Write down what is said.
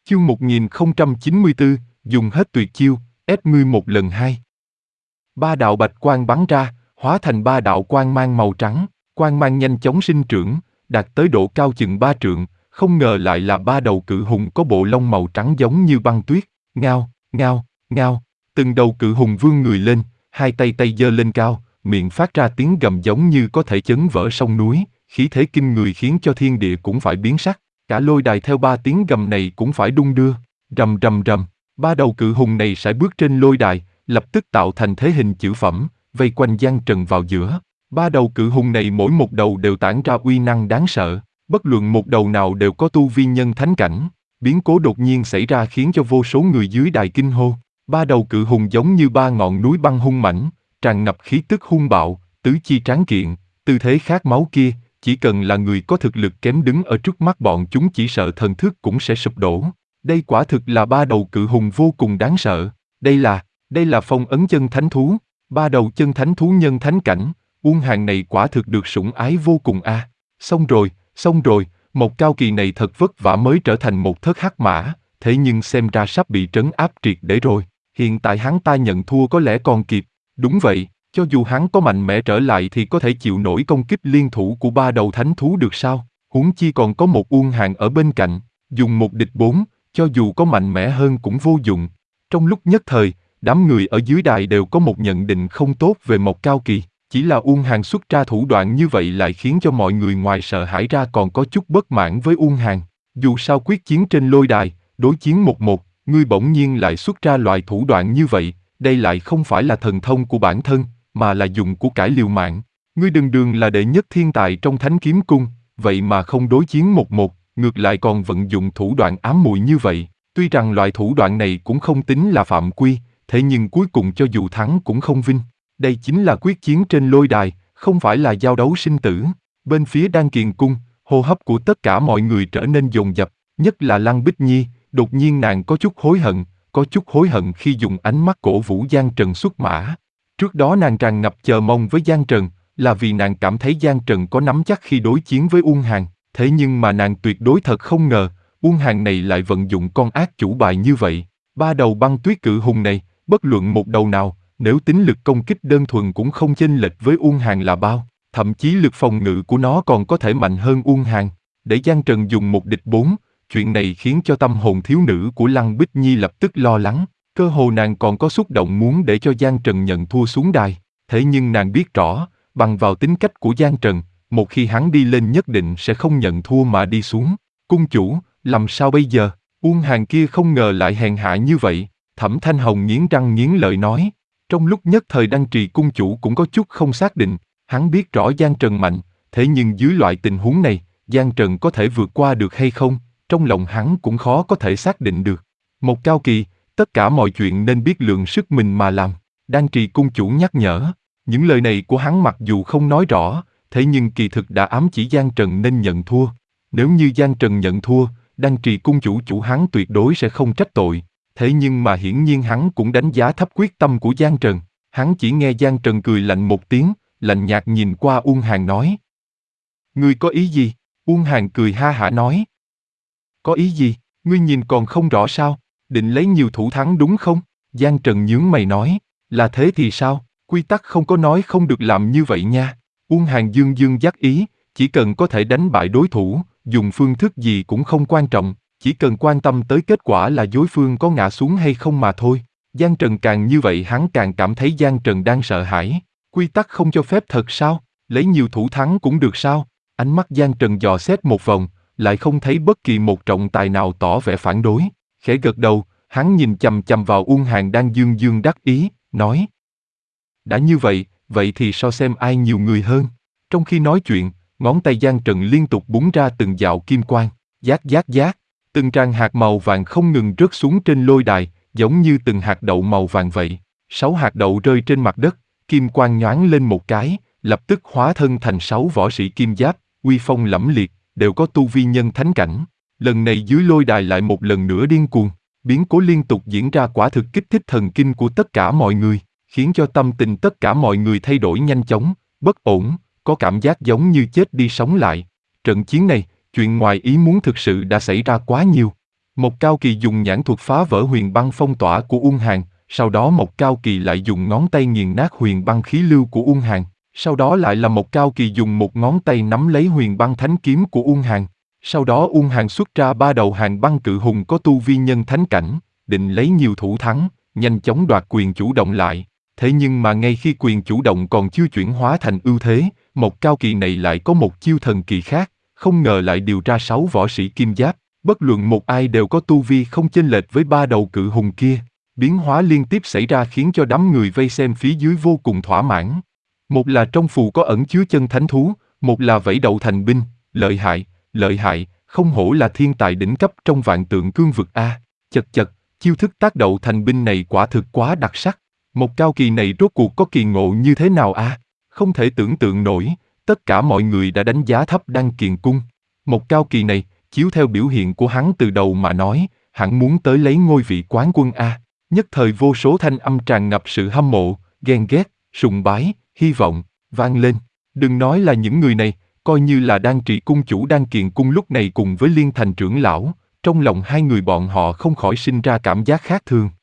Chương 1094, dùng hết tuyệt chiêu, ép ngươi một lần hai. Ba đạo bạch quang bắn ra, hóa thành ba đạo quang mang màu trắng, quang mang nhanh chóng sinh trưởng, đạt tới độ cao chừng 3 trượng, không ngờ lại là ba đầu cự hùng có bộ lông màu trắng giống như băng tuyết, ngao, ngao, ngao, từng đầu cự hùng vươn người lên, hai tay giơ lên cao, miệng phát ra tiếng gầm giống như có thể chấn vỡ sông núi, khí thế kinh người khiến cho thiên địa cũng phải biến sắc. Cả lôi đài theo ba tiếng gầm này cũng phải đung đưa, rầm rầm rầm, ba đầu cự hùng này sẽ bước trên lôi đài, lập tức tạo thành thế hình chữ phẩm, vây quanh Giang Trần vào giữa. Ba đầu cự hùng này mỗi một đầu đều tản ra uy năng đáng sợ, bất luận một đầu nào đều có tu vi nhân thánh cảnh. Biến cố đột nhiên xảy ra khiến cho vô số người dưới đài kinh hô. Ba đầu cự hùng giống như ba ngọn núi băng hung mãnh, tràn ngập khí tức hung bạo, tứ chi tráng kiện, tư thế khát máu kia. Chỉ cần là người có thực lực kém đứng ở trước mắt bọn chúng chỉ sợ thần thức cũng sẽ sụp đổ. Đây quả thực là ba đầu cự hùng vô cùng đáng sợ. Đây là phong ấn chân thánh thú. Ba đầu chân thánh thú nhân thánh cảnh, Uông Hàn này quả thực được sủng ái vô cùng a. Xong rồi, một cao kỳ này thật vất vả mới trở thành một thất hắc mã, thế nhưng xem ra sắp bị trấn áp triệt để rồi. Hiện tại hắn ta nhận thua có lẽ còn kịp. Đúng vậy. Cho dù hắn có mạnh mẽ trở lại thì có thể chịu nổi công kích liên thủ của ba đầu thánh thú được sao? Huống chi còn có một Uông Hàn ở bên cạnh, dùng một địch bốn, cho dù có mạnh mẽ hơn cũng vô dụng. Trong lúc nhất thời, đám người ở dưới đài đều có một nhận định không tốt về Mộc Cao Kỳ. Chỉ là Uông Hàn xuất ra thủ đoạn như vậy lại khiến cho mọi người ngoài sợ hãi ra còn có chút bất mãn với Uông Hàn. Dù sao quyết chiến trên lôi đài, đối chiến 1-1, ngươi bỗng nhiên lại xuất ra loại thủ đoạn như vậy, đây lại không phải là thần thông của bản thân, mà là dùng của cải liều mạng. Ngươi đường là đệ nhất thiên tài trong Thánh Kiếm Cung, vậy mà không đối chiến 1-1, ngược lại còn vận dụng thủ đoạn ám muội như vậy. Tuy rằng loại thủ đoạn này cũng không tính là phạm quy, thế nhưng cuối cùng cho dù thắng cũng không vinh. Đây chính là quyết chiến trên lôi đài, không phải là giao đấu sinh tử. Bên phía Đan Kiền Cung, hô hấp của tất cả mọi người trở nên dồn dập, nhất là Lăng Bích Nhi, đột nhiên nàng có chút hối hận khi dùng ánh mắt cổ vũ Giang Trần xuất mã. Trước đó nàng tràn ngập chờ mong với Giang Trần, là vì nàng cảm thấy Giang Trần có nắm chắc khi đối chiến với Uông Hàn. Thế nhưng mà nàng tuyệt đối thật không ngờ, Uông Hàn này lại vận dụng con ác chủ bài như vậy. Ba đầu băng tuyết cự hùng này, bất luận một đầu nào, nếu tính lực công kích đơn thuần cũng không chênh lệch với Uông Hàn là bao. Thậm chí lực phòng ngự của nó còn có thể mạnh hơn Uông Hàn. Để Giang Trần dùng một địch bốn, chuyện này khiến cho tâm hồn thiếu nữ của Lăng Bích Nhi lập tức lo lắng. Cơ hồ nàng còn có xúc động muốn để cho Giang Trần nhận thua xuống đài. Thế nhưng nàng biết rõ, bằng vào tính cách của Giang Trần, một khi hắn đi lên nhất định sẽ không nhận thua mà đi xuống. Cung chủ, làm sao bây giờ? Uông Hàn kia không ngờ lại hèn hạ như vậy. Thẩm Thanh Hồng nghiến răng nghiến lợi nói. Trong lúc nhất thời Đan Trì cung chủ cũng có chút không xác định. Hắn biết rõ Giang Trần mạnh, thế nhưng dưới loại tình huống này, Giang Trần có thể vượt qua được hay không? Trong lòng hắn cũng khó có thể xác định được. Một Cao Kỳ, tất cả mọi chuyện nên biết lượng sức mình mà làm. Đan Trì cung chủ nhắc nhở. Những lời này của hắn mặc dù không nói rõ, thế nhưng kỳ thực đã ám chỉ Giang Trần nên nhận thua. Nếu như Giang Trần nhận thua, Đan Trì cung chủ hắn tuyệt đối sẽ không trách tội. Thế nhưng mà hiển nhiên hắn cũng đánh giá thấp quyết tâm của Giang Trần. Hắn chỉ nghe Giang Trần cười lạnh một tiếng, lạnh nhạt nhìn qua Uông Hàn nói. Ngươi có ý gì? Uông Hàn cười ha hả nói. Có ý gì? Ngươi nhìn còn không rõ sao? Định lấy nhiều thủ thắng đúng không? Giang Trần nhướng mày nói. Là thế thì sao? Quy tắc không có nói không được làm như vậy nha. Uông Hàn dương dắt ý, chỉ cần có thể đánh bại đối thủ, dùng phương thức gì cũng không quan trọng, chỉ cần quan tâm tới kết quả là đối phương có ngã xuống hay không mà thôi. Giang Trần càng như vậy hắn càng cảm thấy Giang Trần đang sợ hãi. Quy tắc không cho phép thật sao? Lấy nhiều thủ thắng cũng được sao? Ánh mắt Giang Trần dò xét một vòng, lại không thấy bất kỳ một trọng tài nào tỏ vẻ phản đối. Khẽ gật đầu, hắn nhìn chằm chằm vào Uông Hàn đang dương đắc ý, nói. Đã như vậy, vậy thì so xem ai nhiều người hơn. Trong khi nói chuyện, ngón tay Giang Trần liên tục búng ra từng đạo kim quang, giác. Từng tràng hạt màu vàng không ngừng rớt xuống trên lôi đài, giống như từng hạt đậu màu vàng vậy. 6 hạt đậu rơi trên mặt đất, kim quang nhoáng lên một cái, lập tức hóa thân thành 6 võ sĩ kim giáp, uy phong lẫm liệt, đều có tu vi nhân thánh cảnh. Lần này dưới lôi đài lại một lần nữa điên cuồng, biến cố liên tục diễn ra quả thực kích thích thần kinh của tất cả mọi người, khiến cho tâm tình tất cả mọi người thay đổi nhanh chóng, bất ổn, có cảm giác giống như chết đi sống lại. Trận chiến này, chuyện ngoài ý muốn thực sự đã xảy ra quá nhiều. Một Cao Kỳ dùng nhãn thuật phá vỡ huyền băng phong tỏa của Uông Hàn, sau đó Một Cao Kỳ lại dùng ngón tay nghiền nát huyền băng khí lưu của Uông Hàn, sau đó lại là Một Cao Kỳ dùng một ngón tay nắm lấy huyền băng thánh kiếm của Uông Hàn. Sau đó Uông Hàn xuất ra ba đầu hàn băng cự hùng có tu vi nhân thánh cảnh, định lấy nhiều thủ thắng, nhanh chóng đoạt quyền chủ động lại. Thế nhưng mà ngay khi quyền chủ động còn chưa chuyển hóa thành ưu thế, Một Cao Kỳ này lại có một chiêu thần kỳ khác, không ngờ lại điều ra 6 võ sĩ kim giáp, bất luận một ai đều có tu vi không chênh lệch với ba đầu cự hùng kia. Biến hóa liên tiếp xảy ra khiến cho đám người vây xem phía dưới vô cùng thỏa mãn. Một là trong phù có ẩn chứa chân thánh thú, một là vẫy đậu thành binh, lợi hại, không hổ là thiên tài đỉnh cấp trong vạn tượng cương vực a. Chật chật, chiêu thức tác đậu thành binh này quả thực quá đặc sắc. Một Cao Kỳ này rốt cuộc có kỳ ngộ như thế nào a? Không thể tưởng tượng nổi, tất cả mọi người đã đánh giá thấp Đan Kiền Cung. Một Cao Kỳ này, chiếu theo biểu hiện của hắn từ đầu mà nói, hắn muốn tới lấy ngôi vị quán quân a. Nhất thời vô số thanh âm tràn ngập sự hâm mộ, ghen ghét, sùng bái, hy vọng, vang lên. Đừng nói là những người này, coi như là Đan Trị cung chủ Đan Kiền Cung lúc này cùng với Liên Thành trưởng lão, trong lòng hai người bọn họ không khỏi sinh ra cảm giác khác thường.